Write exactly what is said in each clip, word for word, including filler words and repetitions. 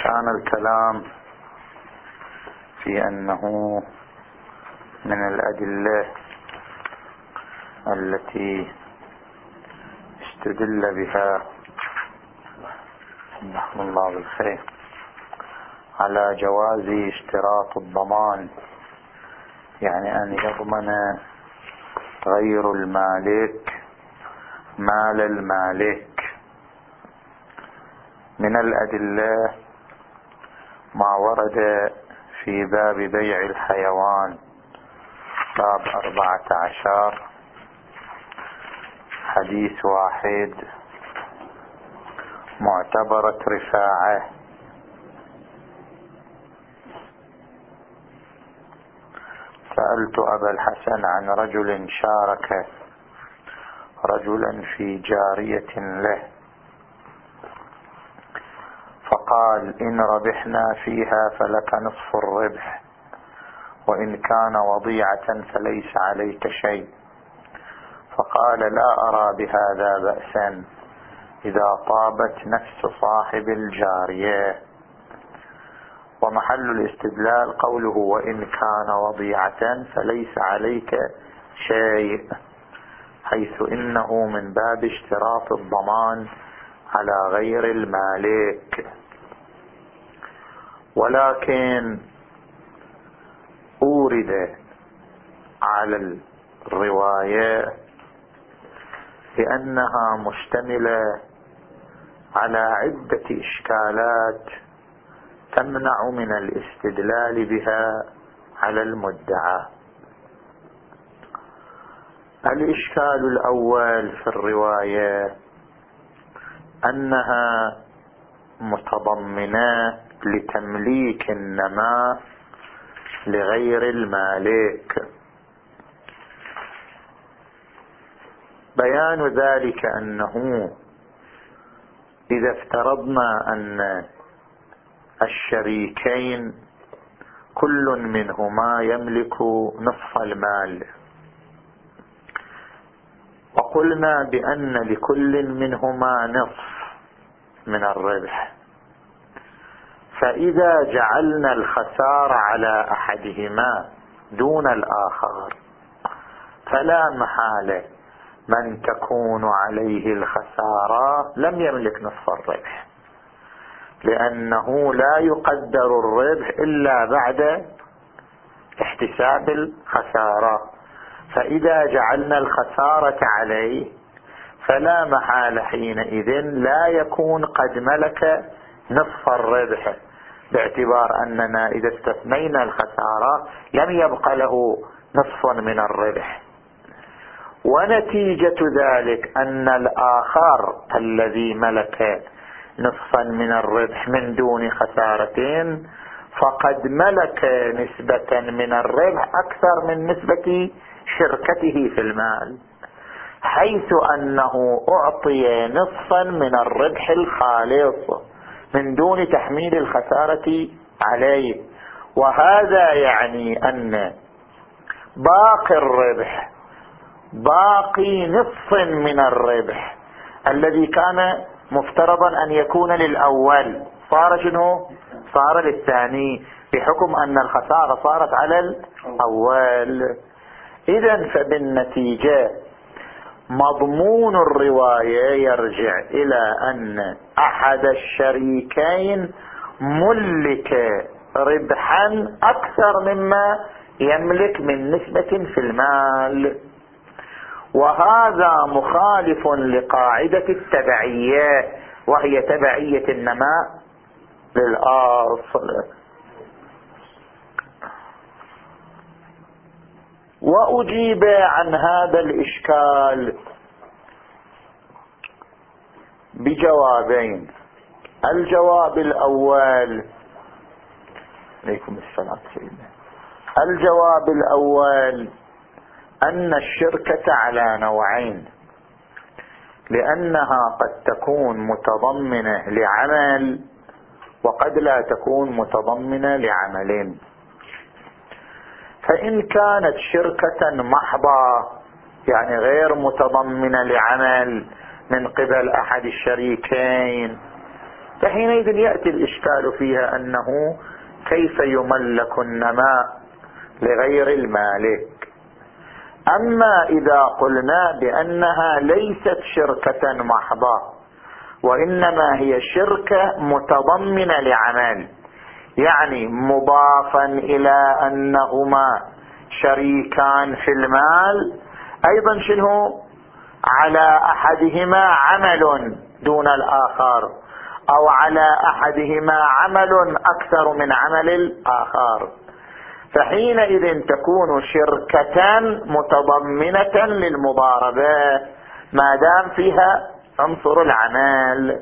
كان الكلام في أنه من الأدلة التي استدل بها رحمه الله بالخير على جواز اشتراط الضمان، يعني أن يضمن غير المالك مال المالك. من الأدلة ما ورد في باب بيع الحيوان، باب أربعة عشر، حديث واحد، معتبرة رفاعة. سألت أبا الحسن عن رجل شارك رجلا في جارية له، فقال: إن ربحنا فيها فلك نصف الربح، وإن كان وضيعة فليس عليك شيء. فقال: لا أرى بهذا بأسا إذا طابت نفس صاحب الجارية. ومحل الاستدلال قوله: وإن كان وضيعة فليس عليك شيء، حيث إنه من باب اشتراط الضمان على غير المالك. ولكن أورد على الرواية لأنها مشتملة على عدة إشكالات تمنع من الاستدلال بها على المدعى. الإشكال الأول في الرواية أنها متضمنة لتمليك النماء لغير المالك. بيان ذلك أنه إذا افترضنا أن الشريكين كل منهما يملك نصف المال، وقلنا بأن لكل منهما نصف من الربح، فإذا جعلنا الخسارة على أحدهما دون الآخر فلا محالة من تكون عليه الخسارة لم يملك نصف الربح، لأنه لا يقدر الربح إلا بعد احتساب الخسارة. فإذا جعلنا الخسارة عليه فلا محال حينئذ لا يكون قد ملك نصف الربح، باعتبار أننا إذا استثنينا الخسارة لم يبق له نصف من الربح. ونتيجة ذلك أن الآخر الذي ملك نصفا من الربح من دون خسارتين فقد ملك نسبة من الربح أكثر من نسبة شركته في المال، حيث أنه أعطي نصفا من الربح الخالص من دون تحميل الخسارة عليه. وهذا يعني أن باقي الربح، باقي نصف من الربح الذي كان مفترضا أن يكون للأول صار شنو؟ صار للثاني، بحكم أن الخسارة صارت على الأول. إذن فبالنتيجة مضمون الرواية يرجع إلى أن أحد الشريكين ملك ربحا أكثر مما يملك من نسبة في المال، وهذا مخالف لقاعدة التبعية، وهي تبعية النماء للأصل. وأجيب عن هذا الإشكال بجوابين. الجواب الأول، عليكم السلام سيدنا، الجواب الأول أن الشركة على نوعين، لأنها قد تكون متضمنة لعمل وقد لا تكون متضمنة لعملين. فإن كانت شركة محضة يعني غير متضمنة لعمل من قبل أحد الشريكين، فحينئذ يأتي الإشكال فيها أنه كيف يملك النماء لغير المالك. أما إذا قلنا بأنها ليست شركة محضة وإنما هي شركة متضمنة لعمل، يعني مضافا إلى أنهما شريكان في المال، أيضا شنو على أحدهما عمل دون الآخر، أو على أحدهما عمل أكثر من عمل الآخر، فحينئذ تكون شركة متضمنة للمضاربة ما دام فيها عنصر العمل.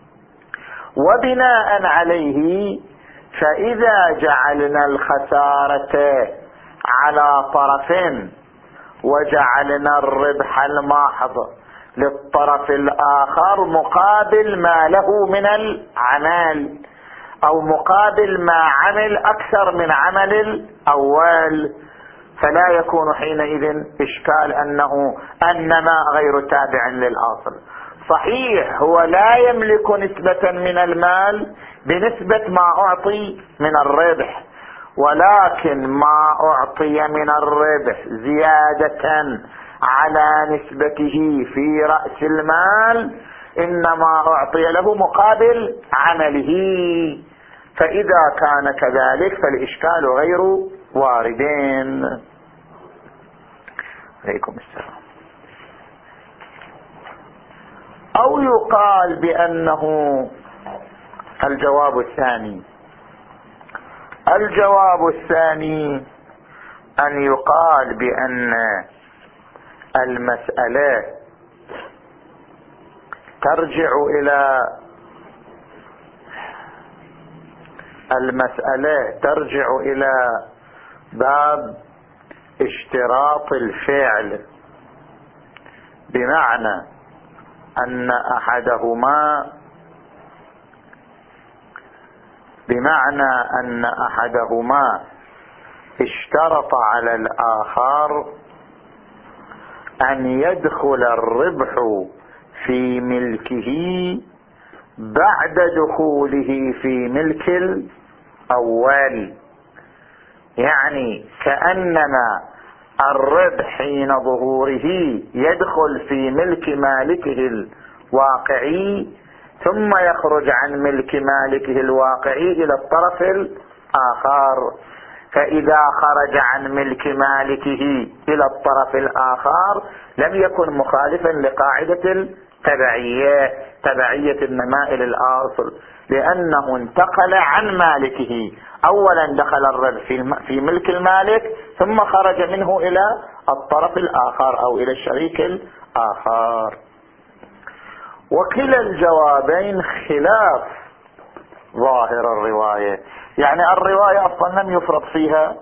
وبناء عليه فإذا جعلنا الخسارة على طرف وجعلنا الربح الماحظ للطرف الآخر مقابل ما له من العمل، أو مقابل ما عمل أكثر من عمل الأول، فلا يكون حينئذ إشكال أنه النماء غير تابع للأصل. صحيح هو لا يملك نسبة من المال بنسبة ما أعطي من الربح، ولكن ما أعطي من الربح زيادة على نسبته في رأس المال إنما أعطي له مقابل عمله، فإذا كان كذلك فالإشكال غير واردين. عليكم السلام. أو يقال بأنه الجواب الثاني الجواب الثاني أن يقال بأن المسألة ترجع إلى المسألة ترجع إلى باب اشتراط الفعل، بمعنى أن أحدهما بمعنى أن أحدهما اشترط على الآخر أن يدخل الربح في ملكه بعد دخوله في ملك الأول، يعني كأننا الربح حين ظهوره يدخل في ملك مالكه الواقعي ثم يخرج عن ملك مالكه الواقعي إلى الطرف الآخر، فإذا خرج عن ملك مالكه إلى الطرف الآخر لم يكن مخالفا لقاعدة التبعية، تبعية النماء للأصل، لأنه انتقل عن مالكه، أولا دخل الربح في ملك المالك ثم خرج منه إلى الطرف الآخر أو إلى الشريك الآخر. وكلا الجوابين خلاف ظاهر الرواية، يعني الرواية أصلا لم يفرض فيها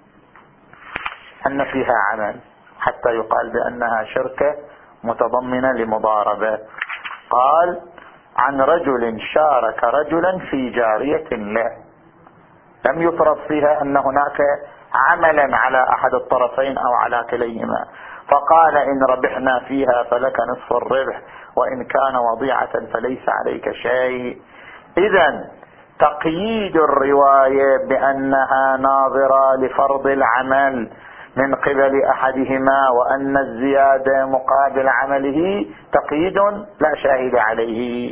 أن فيها عمل حتى يقال بأنها شركة متضمنة لمضاربة. قال عن رجل شارك رجلا في جارية له، لم يفرض فيها أن هناك عملا على أحد الطرفين أو على كليهما، فقال إن ربحنا فيها فلك نصف الربح وإن كان وضيعة فليس عليك شيء. إذن تقييد الرواية بأنها ناظرة لفرض العمل من قبل أحدهما وأن الزيادة مقابل عمله تقييد لا شاهد عليه.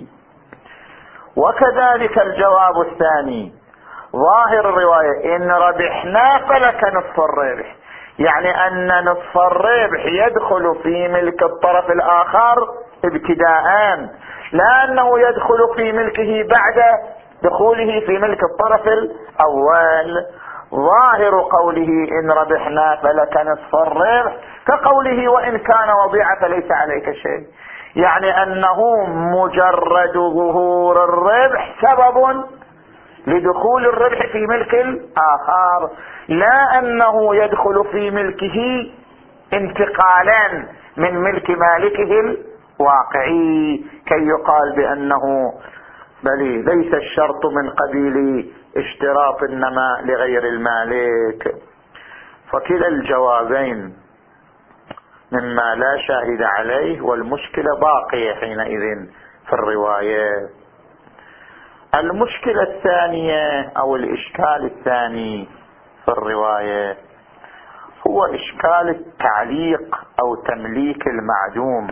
وكذلك الجواب الثاني ظاهر الرواية إن ربحنا فلك نصف الربح، يعني أن نصف الربح يدخل في ملك الطرف الآخر ابتداء، لا أنه يدخل في ملكه بعد دخوله في ملك الطرف الأول. ظاهر قوله إن ربحنا فلك نصف الربح كقوله وإن كان وضيعة فليس عليك شيء، يعني أنه مجرد ظهور الربح سبب لدخول الربح في ملك الآخر، لا أنه يدخل في ملكه انتقالا من ملك مالكه الواقعي كي يقال بأنه بل ليس الشرط من قبيل اشتراط النماء لغير المالك. فكلا الجوابين مما لا شاهد عليه، والمشكلة باقية حينئذ في الرواية. المشكلة الثانية أو الإشكال الثاني في الرواية هو إشكال التعليق أو تمليك المعدوم.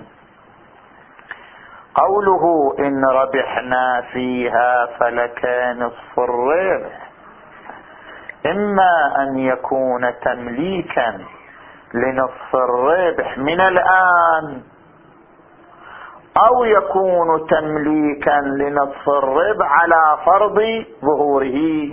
قوله إن ربحنا فيها فلك نصف الربح، إما أن يكون تمليكا لنصف الربح من الآن، أو يكون تمليكا لنصف الربح على فرض ظهوره.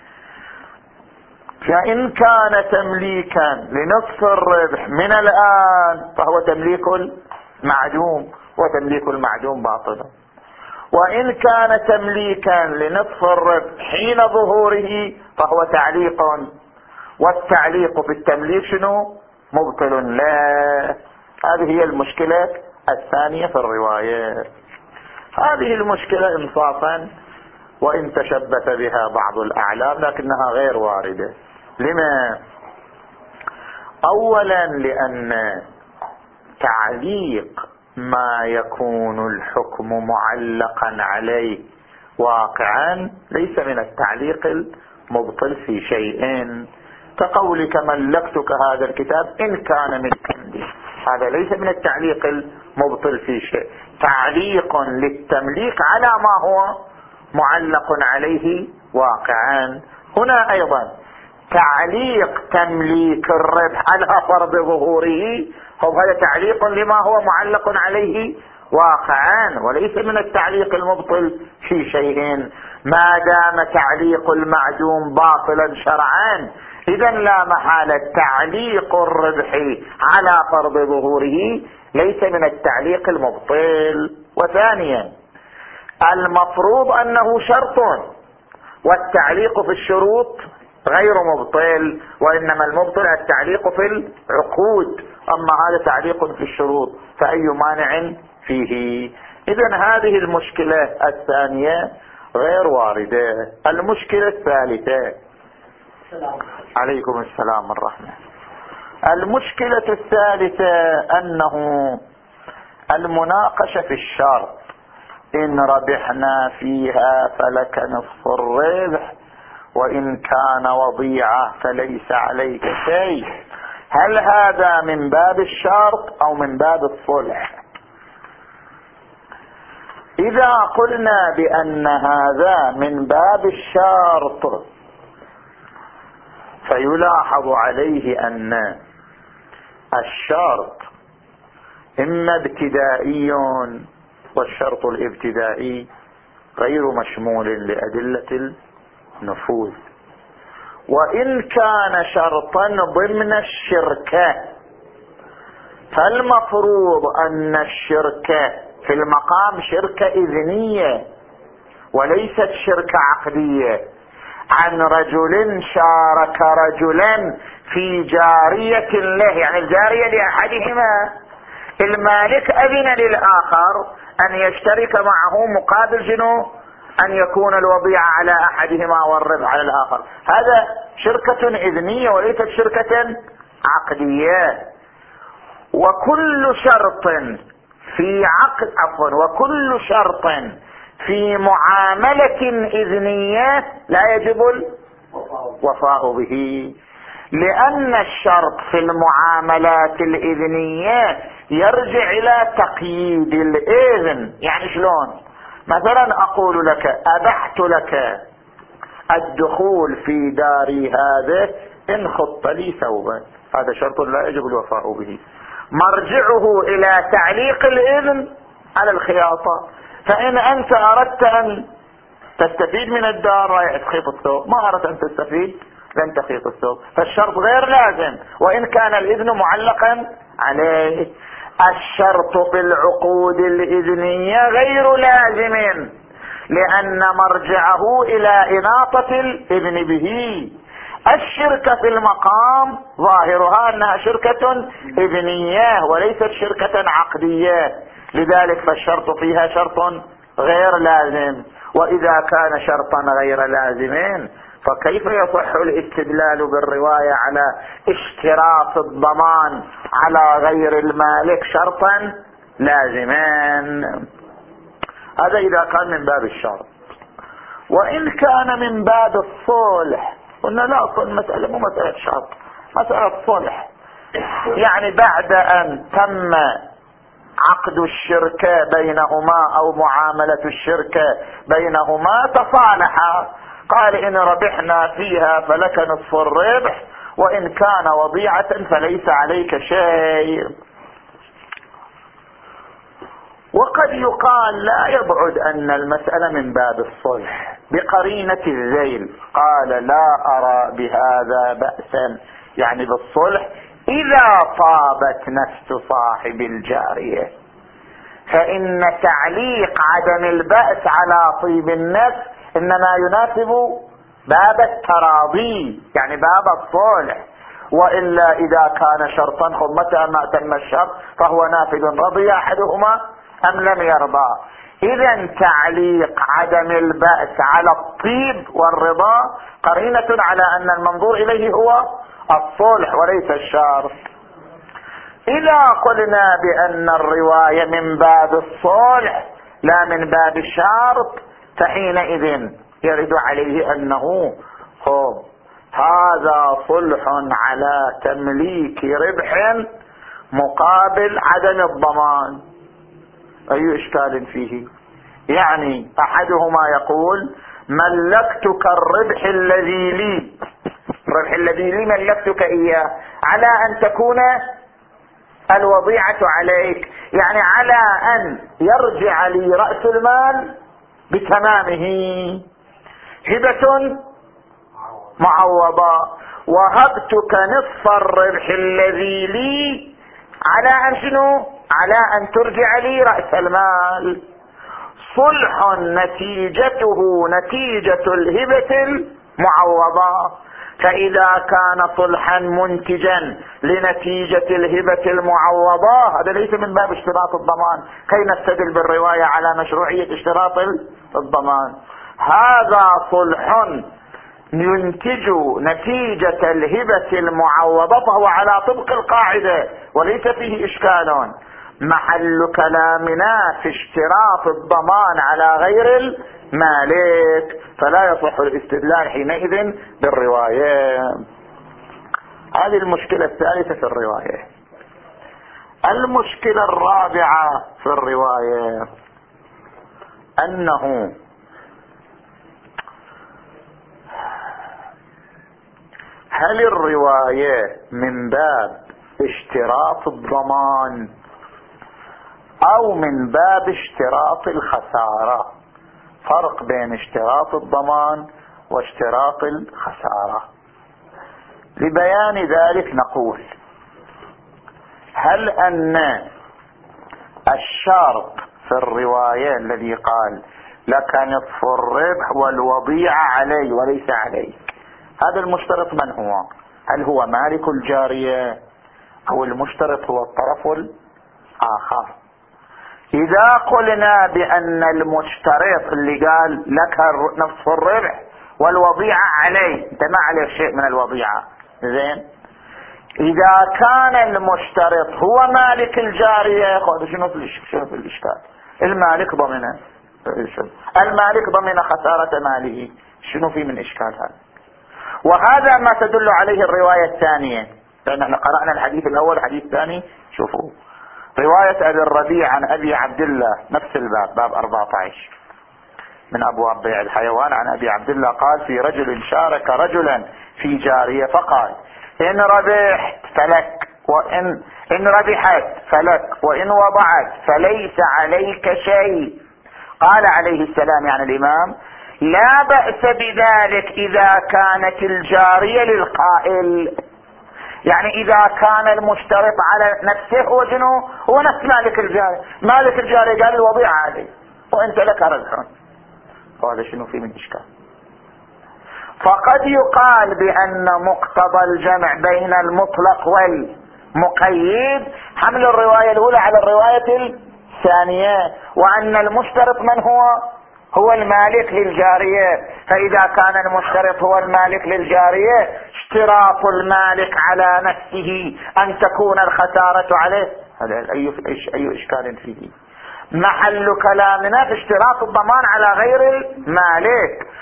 فإن كان تمليكا لنصف الربح من الآن فهو تمليك المعدوم، وتمليك المعدوم باطل. وإن كان تمليكا لنصف الربح حين ظهوره فهو تعليق، والتعليق في التمليك شنو؟ مبطل. لا، هذه هي المشكلة الثانية في الرواية. هذه المشكلة انصافا وإن تشبث بها بعض الأعلام لكنها غير واردة. لما؟ أولا لأن تعليق ما يكون الحكم معلقا عليه واقعا ليس من التعليق المبطل في شيء، كقولك ملكتك هذا الكتاب إن كان ملكا لي، هذا ليس من التعليق المبطل في شيء، تعليق للتمليك على ما هو معلق عليه واقعا. هنا أيضا تعليق تمليك الربح على فرض ظهوره، هذا تعليق لما هو معلق عليه واقعا وليس من التعليق المبطل في شيء. ما دام تعليق المعدوم باطلا شرعا إذن لا محالة تعليق الربح على فرض ظهوره ليس من التعليق المبطل. وثانيا المفروض أنه شرط، والتعليق في الشروط غير مبطل، وإنما المبطل التعليق في العقود، أما هذا تعليق في الشروط فأي مانع فيه؟ إذن هذه المشكلة الثانية غير واردة. المشكلة الثالثة، عليكم السلام والرحمة. المشكلة الثالثة أنه المناقشة في الشرط إن ربحنا فيها فلك نصف الربح وإن كان وضيعة فليس عليك شيء، هل هذا من باب الشرط أو من باب الصلح؟ إذا قلنا بأن هذا من باب الشرط فيلاحظ عليه أن الشرط إما ابتدائي، والشرط الابتدائي غير مشمول لأدلة النفوذ، وإن كان شرطا ضمن الشركة فالمفروض أن الشركة في المقام شركة إذنية وليست شركة عقدية، عن رجل شارك رجلا في جارية له، يعني الجارية لأحدهما، المالك أذن للآخر أن يشترك معه مقابل جنو أن يكون الوضيعة على أحدهما والربح على الآخر. هذا شركة إذنية وليست شركة عقدية. وكل شرط في عقد عفوا وكل شرط في معاملة إذنية لا يجب الوفاء به، لأن الشرط في المعاملات الإذنية يرجع إلى تقييد الإذن. يعني شلون؟ مثلا أقول لك أبحت لك الدخول في داري هذا إن خط لي ثوبا، هذا شرط لا يجب الوفاء به، مرجعه إلى تعليق الإذن على الخياطة. فإن أنت أردت أن تستفيد من الدار رايح تخيط الثوب، ما أردت أن تستفيد لن تخيط الثوب، فالشرط غير لازم وإن كان الإذن معلقا عليه. الشرط في العقود الإذنية غير لازم لأن مرجعه إلى إناطة الإذن به. الشركة في المقام ظاهرها أنها شركة إذنية وليست شركة عقدية، لذلك فالشرط فيها شرط غير لازم. وإذا كان شرطا غير لازم فكيف يصح الاستدلال بالرواية على اشتراط الضمان على غير المالك شرطا لازما؟ هذا إذا كان من باب الشرط. وإن كان من باب الصلح قلنا لا، أصل المسألة مو مسألة شرط، مسألة صلح. يعني بعد أن تم عقد الشركة بينهما أو معاملة الشركة بينهما تصالحا، قال إن ربحنا فيها فلك نصف الربح، وإن كان وضيعة فليس عليك شيء. وقد يقال لا يبعد أن المسألة من باب الصلح بقرينة الذيل، قال لا أرى بهذا بأسا، يعني بالصلح إذا طابت نفس صاحب الجارية، فإن تعليق عدم البأس على طيب النفس إنما يناسب باب التراضي، يعني باب الصلح. وإلا إذا كان شرطا متى ما تم الشرط فهو نافذ، رضي أحدهما أم لم يرضى. إذا تعليق عدم البأس على الطيب والرضا قرينة على أن المنظور إليه هو الصلح وليس الشرط. إذا قلنا بأن الرواية من باب الصلح لا من باب الشرط، فحينئذ يرد عليه أنه خب هذا صلح على تمليك ربح مقابل عدم الضمان. أي إشكال فيه؟ يعني أحدهما يقول ملكتك الربح الذي لي، الربح الذي لي ملكتك إياه على أن تكون الوضيعة عليك، يعني على أن يرجع لي رأس المال بتمامه، هبة معوضة. وهبتك نصف الربح الذي لي على أن شنو؟ على أن ترجع لي رأس المال. صلح نتيجته نتيجة الهبة المعوضة. فإذا كان صلحا منتجا لنتيجة الهبة المعوضة هذا ليس من باب اشتراط الضمان، كي نستدل بالرواية على مشروعية اشتراط الضمان. هذا صلح ينتج نتيجة الهبة المعوضة فهو على طبق القاعدة وليس فيه إشكال. محل كلامنا في اشتراط الضمان على غير المالك، فلا يصح الاستدلال حينئذ بالرواية. هذه المشكلة الثالثة في الرواية. المشكلة الرابعة في الرواية أنه هل الرواية من باب اشتراط الضمان أو من باب اشتراط الخسارة؟ فرق بين اشتراط الضمان واشتراط الخسارة. لبيان ذلك نقول هل أن الشرط في الرواية الذي قال لك نصف الربح والوضيعة علي وليس عليك، هذا المشترط من هو؟ هل هو مالك الجارية أو المشترط هو الطرف الآخر؟ إذا قلنا بأن المشترط اللي قال لك نصف الربح والوضيعة علي، انت ما عليك شيء من الوضيعة، زين، إذا كان المشترط هو مالك الجارية خذ شنو في الإشكال؟ المالك ضمنه، المالك ضمن خسارة ماله، شنو في من إشكال هذا؟ وهذا ما تدل عليه الرواية الثانية، لأن احنا قرأنا الحديث الأول الحديث الثاني. شوفوا رواية أبي الربيع عن أبي عبد الله نفس الباب، باب أربعة عشر من أبواب بيع الحيوان، عن أبي عبد الله قال في رجل شارك رجلا في جارية فقال إن ربحت فلك وإن إن ربحت فلك وإن وضعت فليس عليك شيء. قال عليه السلام يعني الإمام لا بأس بذلك إذا كانت الجارية للقائل، يعني إذا كان المشترط على نفسه هو شنو؟ هو نفس مالك الجارية، مالك الجارية قال الوضيعة عليه وأنت لك ربح، وهذا شنو في من إشكال؟ فقد يقال بأن مقتضى الجمع بين المطلق والمقيد حمل الرواية الأولى على الرواية الثانية، وأن المشترط من هو؟ هو المالك للجارية. فإذا كان المشترط هو المالك للجارية اشتراط المالك على نفسه أن تكون الخسارة عليه، هذا أي أي إشكال فيه؟ محل كلامنا في اشتراط الضمان على غير المالك،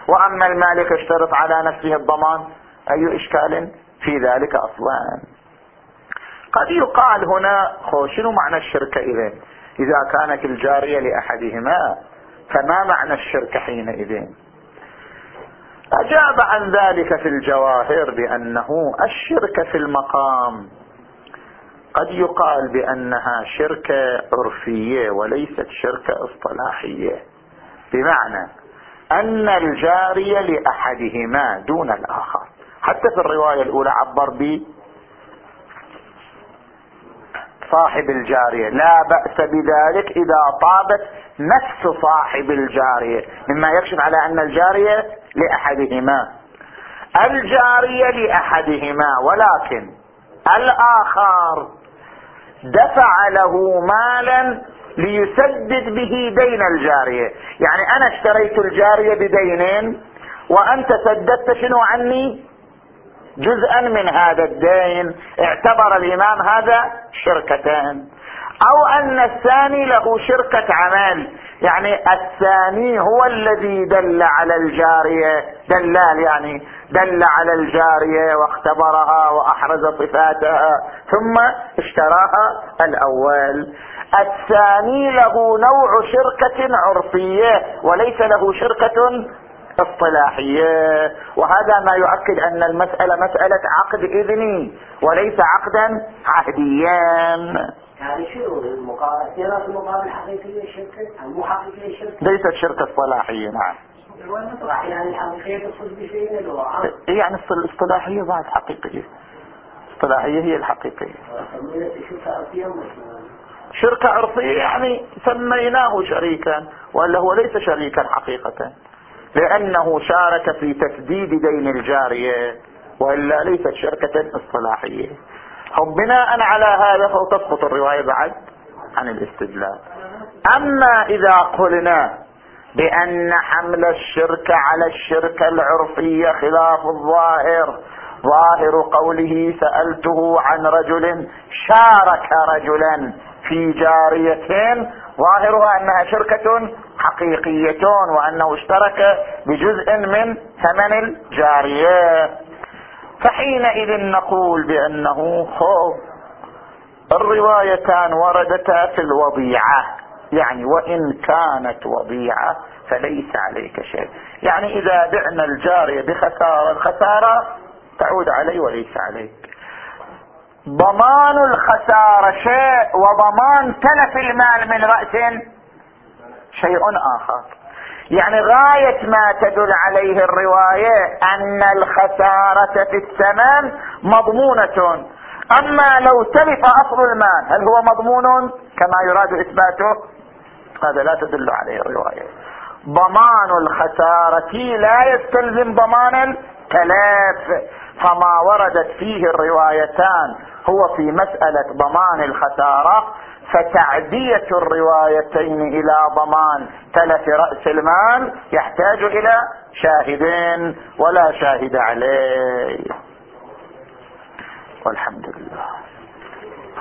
وأما المالك اشترط على نفسه الضمان، أي إشكال في ذلك أصلا؟ قد يقال هنا شنو معنى الشركة إذن؟ إذا كانت الجارية لأحدهما فما معنى الشركة حينئذ؟ أجاب عن ذلك في الجواهر بأنه الشركة في المقام قد يقال بأنها شركة عرفية وليست شركة اصطلاحية، بمعنى أن الجارية لأحدهما دون الآخر. حتى في الرواية الأولى عبر ب صاحب الجارية، لا بأس بذلك إذا طابت نفس صاحب الجارية، مما يكشف على أن الجارية لأحدهما. الجارية لأحدهما ولكن الآخر دفع له مالا ليسدد به دين الجارية، يعني أنا اشتريت الجارية بدين وأنت سددت شنو عني؟ جزءا من هذا الدين. اعتبر الإمام هذا شركتين. أو أن الثاني له شركة عمل، يعني الثاني هو الذي دل على الجارية، دلال يعني دل على الجارية واختبرها وأحرز صفاتها ثم اشتراها الأول. الثاني له نوع شركة عرفية وليس له شركة اصطلاحية، وهذا ما يؤكد أن المسألة مسألة عقد إذني وليس عقدا عهديا. يعني شنو المقابل؟ المقابل حقيقية الشركة أو مو حقيقية الشركة؟ ليست شركة اصطلاحية. نعم. يعني الحقيقية تصل بشيء الوعاء. يعني الاصطلاحية بعد حقيقية. الاصطلاحية هي الحقيقية. شركة عرفية يعني سميناه شريكا ولا هو ليس شريكا حقيقة، لأنه شارك في تسديد دين الجارية وإلا ليست شركة اصطلاحية. هم بناء على هذا فتسقط الرواية بعد عن الاستدلال. أما إذا قلنا بأن حمل الشركة على الشركة العرفية خلاف الظاهر، ظاهر قوله سألته عن رجل شارك رجلا في جاريتين، ظاهرها أنها شركة حقيقية وأنه اشترك بجزء من ثمن الجارية. فحينئذ نقول بأنه خوف الروايتان وردتا في الوضيعة، يعني وإن كانت وضيعة فليس عليك شيء. يعني إذا بعنا الجارية بخسارة، الخسارة تعود علي وليس عليك. ضمان الخسارة شيء وضمان تلف المال من رأس شيء آخر. يعني غاية ما تدل عليه الرواية أن الخسارة في الثمن مضمونة، أما لو تلف أصل المال هل هو مضمون كما يراد إثباته؟ هذا لا تدل عليه الرواية. ضمان الخسارة لا يستلزم ضمان التلف، فما وردت فيه الروايتان هو في مسألة ضمان الخسارة، فتعدية الروايتين إلى ضمان تلف رأس المال يحتاج إلى شاهدين ولا شاهد عليه. والحمد لله.